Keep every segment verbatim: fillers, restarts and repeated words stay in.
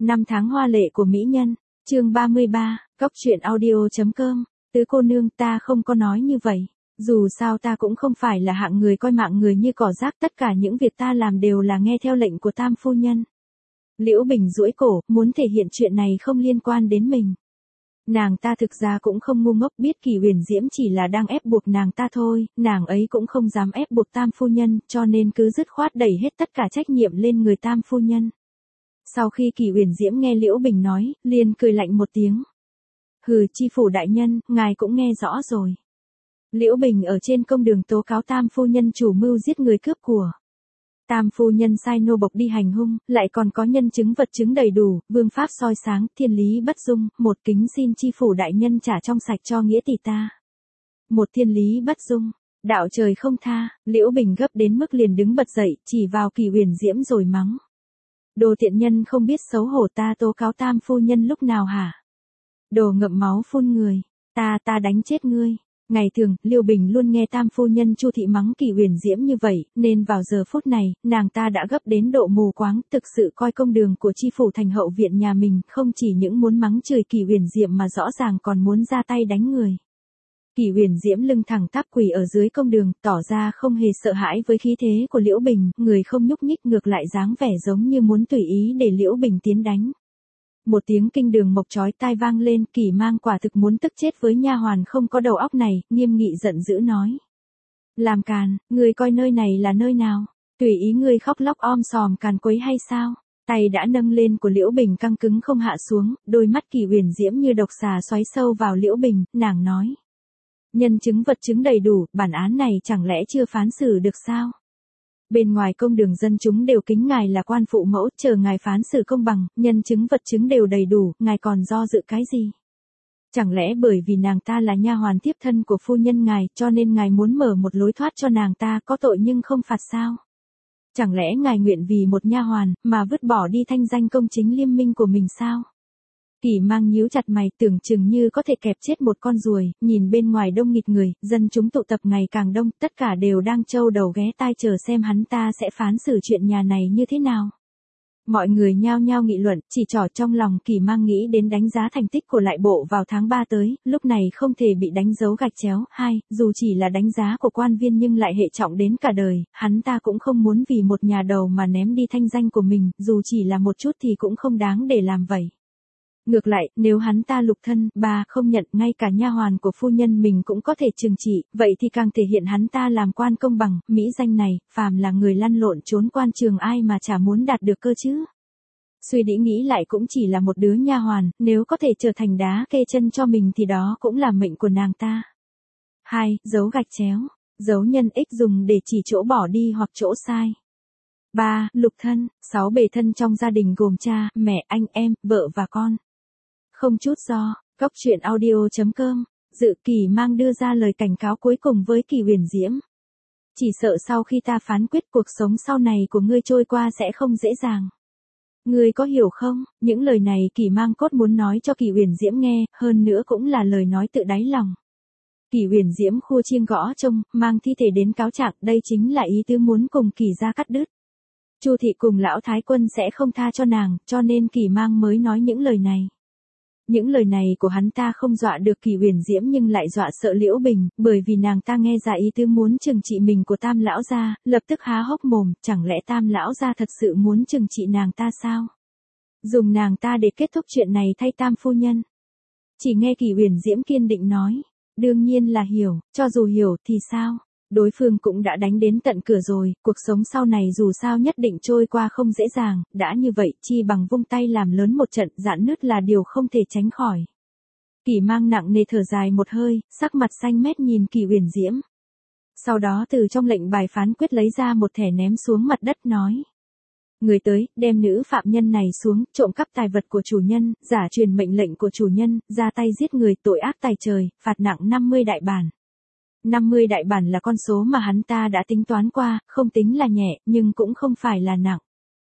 Năm tháng hoa lệ của mỹ nhân, chương ba mươi ba, cóc truyện audio.com, tứ cô nương ta không có nói như vậy. Dù sao ta cũng không phải là hạng người coi mạng người như cỏ rác, tất cả những việc ta làm đều là nghe theo lệnh của tam phu nhân. Liễu Bình duỗi cổ, muốn thể hiện chuyện này không liên quan đến mình. Nàng ta thực ra cũng không ngu ngốc, biết Kỳ Huyền Diễm chỉ là đang ép buộc nàng ta thôi, nàng ấy cũng không dám ép buộc tam phu nhân, cho nên cứ dứt khoát đẩy hết tất cả trách nhiệm lên người tam phu nhân. Sau khi Kỳ Huyền Diễm nghe Liễu Bình nói, liền cười lạnh một tiếng. Hừ, chi phủ đại nhân, ngài cũng nghe rõ rồi. Liễu Bình ở trên công đường tố cáo tam phu nhân chủ mưu giết người cướp của. Tam phu nhân sai nô bộc đi hành hung, lại còn có nhân chứng vật chứng đầy đủ, vương pháp soi sáng, thiên lý bất dung, một kính xin chi phủ đại nhân trả trong sạch cho nghĩa tỷ ta. Một thiên lý bất dung, đạo trời không tha, Liễu Bình gấp đến mức liền đứng bật dậy, chỉ vào Kỳ Huyền Diễm rồi mắng. Đồ tiện nhân không biết xấu hổ, ta tố cáo tam phu nhân lúc nào hả? Đồ ngậm máu phun người, ta ta đánh chết ngươi. Ngày thường, Liêu Bình luôn nghe tam phu nhân Chu thị mắng Kỳ Huyền Diễm như vậy, nên vào giờ phút này, nàng ta đã gấp đến độ mù quáng, thực sự coi công đường của chi phủ thành hậu viện nhà mình, không chỉ những muốn mắng chửi Kỳ Huyền Diễm mà rõ ràng còn muốn ra tay đánh người. Kỳ Huyền Diễm lưng thẳng tắp quỳ ở dưới công đường, tỏ ra không hề sợ hãi với khí thế của Liễu Bình, người không nhúc nhích, ngược lại dáng vẻ giống như muốn tùy ý để Liễu Bình tiến đánh. Một tiếng kinh đường mộc chói tai vang lên, Kỳ Mang quả thực muốn tức chết với nha hoàn không có đầu óc này, nghiêm nghị giận dữ nói. Làm càn, người coi nơi này là nơi nào? Tùy ý người khóc lóc om sòm càn quấy hay sao? Tay đã nâng lên của Liễu Bình căng cứng không hạ xuống, đôi mắt Kỳ Huyền Diễm như độc xà xoáy sâu vào Liễu Bình, nàng nói. Nhân chứng vật chứng đầy đủ, bản án này chẳng lẽ chưa phán xử được sao? Bên ngoài công đường dân chúng đều kính ngài là quan phụ mẫu, chờ ngài phán xử công bằng, nhân chứng vật chứng đều đầy đủ, ngài còn do dự cái gì? Chẳng lẽ bởi vì nàng ta là nha hoàn tiếp thân của phu nhân ngài, cho nên ngài muốn mở một lối thoát cho nàng ta, có tội nhưng không phạt sao? Chẳng lẽ ngài nguyện vì một nha hoàn, mà vứt bỏ đi thanh danh công chính liêm minh của mình sao? Kỳ Mang nhíu chặt mày, tưởng chừng như có thể kẹp chết một con ruồi, nhìn bên ngoài đông nghịt người, dân chúng tụ tập ngày càng đông, tất cả đều đang trâu đầu ghé tai chờ xem hắn ta sẽ phán xử chuyện nhà này như thế nào. Mọi người nhao nhao nghị luận, chỉ trỏ trong lòng Kỳ Mang nghĩ đến đánh giá thành tích của lại bộ vào tháng ba tới, lúc này không thể bị đánh dấu gạch chéo. Hai, dù chỉ là đánh giá của quan viên nhưng lại hệ trọng đến cả đời, hắn ta cũng không muốn vì một nhà đầu mà ném đi thanh danh của mình, dù chỉ là một chút thì cũng không đáng để làm vậy. Ngược lại, nếu hắn ta lục thân, ba, không nhận, ngay cả nha hoàn của phu nhân mình cũng có thể trừng trị, vậy thì càng thể hiện hắn ta làm quan công bằng, mỹ danh này, phàm là người lăn lộn trốn quan trường ai mà chả muốn đạt được cơ chứ. Suy đi nghĩ lại cũng chỉ là một đứa nha hoàn, nếu có thể trở thành đá kê chân cho mình thì đó cũng là mệnh của nàng ta. Hai, dấu gạch chéo, dấu nhân ích dùng để chỉ chỗ bỏ đi hoặc chỗ sai. Ba, lục thân, sáu bề thân trong gia đình gồm cha, mẹ, anh em, vợ và con. Không chút do, cóc truyện audio.com, Dự Kỳ Mang đưa ra lời cảnh cáo cuối cùng với Kỳ Huyền Diễm. Chỉ sợ sau khi ta phán quyết cuộc sống sau này của ngươi trôi qua sẽ không dễ dàng. Ngươi có hiểu không? Những lời này Kỳ Mang cốt muốn nói cho Kỳ Huyền Diễm nghe, hơn nữa cũng là lời nói tự đáy lòng. Kỳ Huyền Diễm khua chiêng gõ trông, mang thi thể đến cáo trạng, đây chính là ý tứ muốn cùng Kỳ gia cắt đứt. Chu thị cùng lão thái quân sẽ không tha cho nàng, cho nên Kỳ Mang mới nói những lời này. Những lời này của hắn ta không dọa được Kỳ Huyền Diễm nhưng lại dọa sợ Liễu Bình, bởi vì nàng ta nghe ra ý tứ muốn trừng trị mình của Tam lão gia, lập tức há hốc mồm, chẳng lẽ Tam lão gia thật sự muốn trừng trị nàng ta sao? Dùng nàng ta để kết thúc chuyện này thay Tam phu nhân. Chỉ nghe Kỳ Huyền Diễm kiên định nói, đương nhiên là hiểu, cho dù hiểu thì sao? Đối phương cũng đã đánh đến tận cửa rồi, cuộc sống sau này dù sao nhất định trôi qua không dễ dàng, đã như vậy chi bằng vung tay làm lớn một trận, giãn nứt là điều không thể tránh khỏi. Kỳ Mang nặng nề thở dài một hơi, sắc mặt xanh mét nhìn Kỳ Huyền Diễm. Sau đó từ trong lệnh bài phán quyết lấy ra một thẻ ném xuống mặt đất nói. Người tới, đem nữ phạm nhân này xuống, trộm cắp tài vật của chủ nhân, giả truyền mệnh lệnh của chủ nhân, ra tay giết người, tội ác tày trời, phạt nặng năm mươi đại bản. năm mươi đại bản là con số mà hắn ta đã tính toán qua, không tính là nhẹ, nhưng cũng không phải là nặng.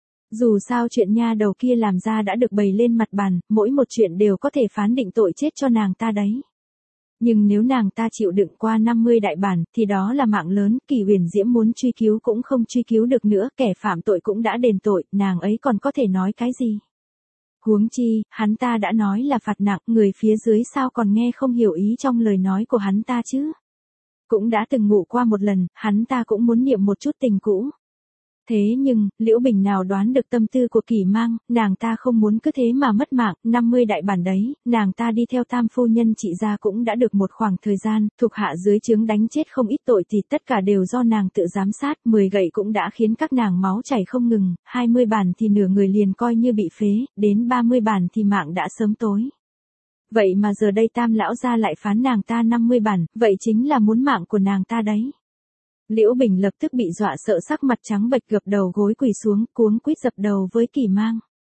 Dù sao chuyện nha đầu kia làm ra đã được bày lên mặt bàn, mỗi một chuyện đều có thể phán định tội chết cho nàng ta đấy. Nhưng nếu nàng ta chịu đựng qua năm mươi đại bản, thì đó là mạng lớn, Kỳ Huyền Diễm muốn truy cứu cũng không truy cứu được nữa, kẻ phạm tội cũng đã đền tội, nàng ấy còn có thể nói cái gì. Huống chi, hắn ta đã nói là phạt nặng, người phía dưới sao còn nghe không hiểu ý trong lời nói của hắn ta chứ. Cũng đã từng ngủ qua một lần, hắn ta cũng muốn niệm một chút tình cũ. Thế nhưng, Liễu Bình nào đoán được tâm tư của Kỷ Mang, nàng ta không muốn cứ thế mà mất mạng, năm mươi đại bản đấy, nàng ta đi theo tam phu nhân trị gia cũng đã được một khoảng thời gian, thuộc hạ dưới trướng đánh chết không ít tội thì tất cả đều do nàng tự giám sát, mười gậy cũng đã khiến các nàng máu chảy không ngừng, hai mươi bản thì nửa người liền coi như bị phế, đến ba mươi bản thì mạng đã sớm tối. Vậy mà giờ đây tam lão gia lại phán nàng ta năm mươi bản, vậy chính là muốn mạng của nàng ta đấy. Liễu Bình lập tức bị dọa sợ sắc mặt trắng bệch gập đầu gối quỳ xuống, cuống quýt dập đầu với Kỷ Mang.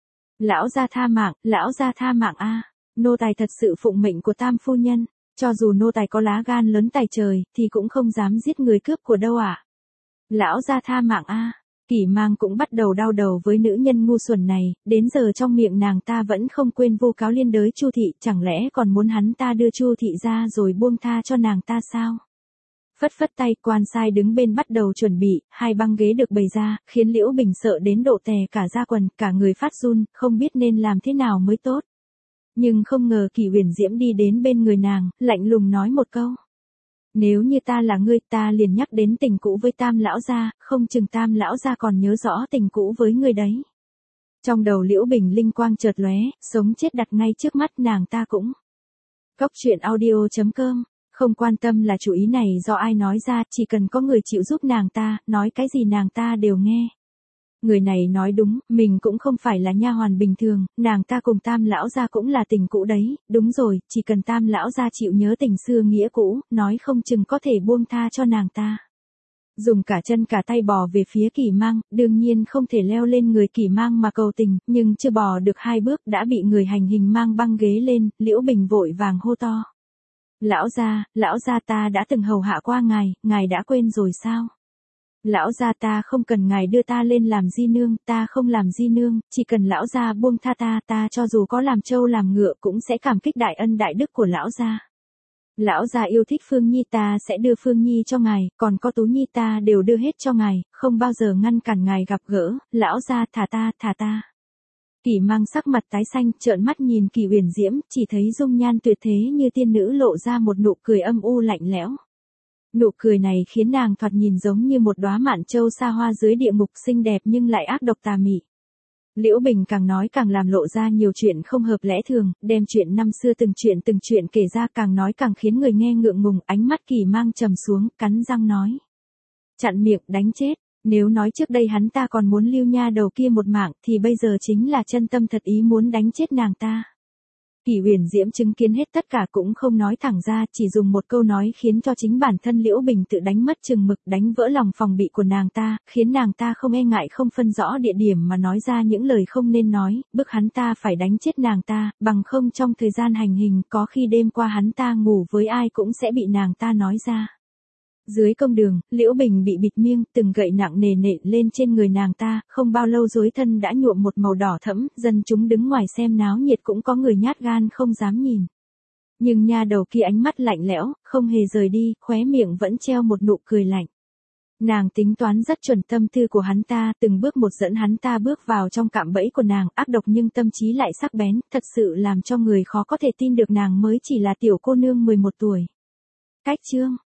Lão gia tha mạng, lão gia tha mạng a, nô tài thật sự phụng mệnh của tam phu nhân, cho dù nô tài có lá gan lớn tài trời, thì cũng không dám giết người cướp của đâu ạ. À. Lão gia tha mạng a. Kỷ Mang cũng bắt đầu đau đầu với nữ nhân ngu xuẩn này, đến giờ trong miệng nàng ta vẫn không quên vu cáo liên đới Chu thị, chẳng lẽ còn muốn hắn ta đưa Chu thị ra rồi buông tha cho nàng ta sao? Phất phất tay, quan sai đứng bên bắt đầu chuẩn bị, hai băng ghế được bày ra, khiến Liễu Bình sợ đến độ tè cả da quần, cả người phát run, không biết nên làm thế nào mới tốt. Nhưng không ngờ Kỷ Huyền Diễm đi đến bên người nàng, lạnh lùng nói một câu. Nếu như ta là ngươi, ta liền nhắc đến tình cũ với tam lão gia, không chừng tam lão gia còn nhớ rõ tình cũ với ngươi đấy. Trong đầu Liễu Bình linh quang chợt lóe, sống chết đặt ngay trước mắt nàng ta cũng. Cốc truyện audio chấm com. Không quan tâm là chủ ý này do ai nói ra, chỉ cần có người chịu giúp nàng ta, nói cái gì nàng ta đều nghe. Người này nói đúng, mình cũng không phải là nha hoàn bình thường, nàng ta cùng tam lão gia cũng là tình cũ đấy, đúng rồi, chỉ cần tam lão gia chịu nhớ tình xưa nghĩa cũ, nói không chừng có thể buông tha cho nàng ta. Dùng cả chân cả tay bò về phía Kỷ Mang, đương nhiên không thể leo lên người Kỷ Mang mà cầu tình, nhưng chưa bò được hai bước đã bị người hành hình mang băng ghế lên, Liễu Bình vội vàng hô to. Lão gia, lão gia ta đã từng hầu hạ qua ngài, ngài đã quên rồi sao? Lão gia ta không cần ngài đưa ta lên làm di nương, ta không làm di nương, chỉ cần lão gia buông tha ta, ta cho dù có làm trâu làm ngựa cũng sẽ cảm kích đại ân đại đức của lão gia. Lão gia yêu thích Phương Nhi ta sẽ đưa Phương Nhi cho ngài, còn có Tú Nhi ta đều đưa hết cho ngài, không bao giờ ngăn cản ngài gặp gỡ, lão gia thả ta, thả ta. Kỷ Mang sắc mặt tái xanh, trợn mắt nhìn Kỷ Huyền Diễm, chỉ thấy dung nhan tuyệt thế như tiên nữ lộ ra một nụ cười âm u lạnh lẽo. Nụ cười này khiến nàng thoạt nhìn giống như một đóa mạn châu xa hoa dưới địa ngục, xinh đẹp nhưng lại ác độc tà mị. Liễu Bình càng nói càng làm lộ ra nhiều chuyện không hợp lẽ thường, đem chuyện năm xưa từng chuyện từng chuyện kể ra, càng nói càng khiến người nghe ngượng ngùng, ánh mắt Kỷ Mang trầm xuống, cắn răng nói. Chặn miệng, đánh chết. Nếu nói trước đây hắn ta còn muốn lưu nha đầu kia một mạng, thì bây giờ chính là chân tâm thật ý muốn đánh chết nàng ta. Kỷ Huyền Diễm chứng kiến hết tất cả cũng không nói thẳng ra, chỉ dùng một câu nói khiến cho chính bản thân Liễu Bình tự đánh mất chừng mực, đánh vỡ lòng phòng bị của nàng ta, khiến nàng ta không e ngại không phân rõ địa điểm mà nói ra những lời không nên nói, bức hắn ta phải đánh chết nàng ta, bằng không trong thời gian hành hình có khi đêm qua hắn ta ngủ với ai cũng sẽ bị nàng ta nói ra. Dưới công đường, Liễu Bình bị bịt miệng, từng gậy nặng nề nện lên trên người nàng ta, không bao lâu dưới thân đã nhuộm một màu đỏ thẫm, dân chúng đứng ngoài xem náo nhiệt cũng có người nhát gan không dám nhìn. Nhưng nha đầu kia ánh mắt lạnh lẽo, không hề rời đi, khóe miệng vẫn treo một nụ cười lạnh. Nàng tính toán rất chuẩn tâm tư của hắn ta, từng bước một dẫn hắn ta bước vào trong cạm bẫy của nàng, ác độc nhưng tâm trí lại sắc bén, thật sự làm cho người khó có thể tin được nàng mới chỉ là tiểu cô nương mười một tuổi. Cách chương